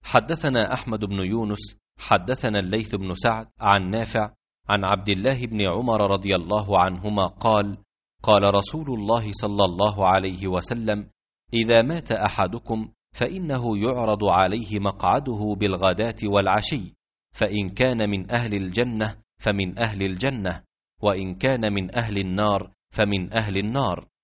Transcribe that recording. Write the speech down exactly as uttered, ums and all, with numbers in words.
حدثنا أحمد بن يونس حدثنا الليث بن سعد عن نافع عن عبد الله بن عمر رضي الله عنهما قال: قال رسول الله صلى الله عليه وسلم: إذا مات أحدكم فإنه يعرض عليه مقعده بالغداة والعشي، فإن كان من أهل الجنة فمن أهل الجنة، وإن كان من أهل النار فمن أهل النار.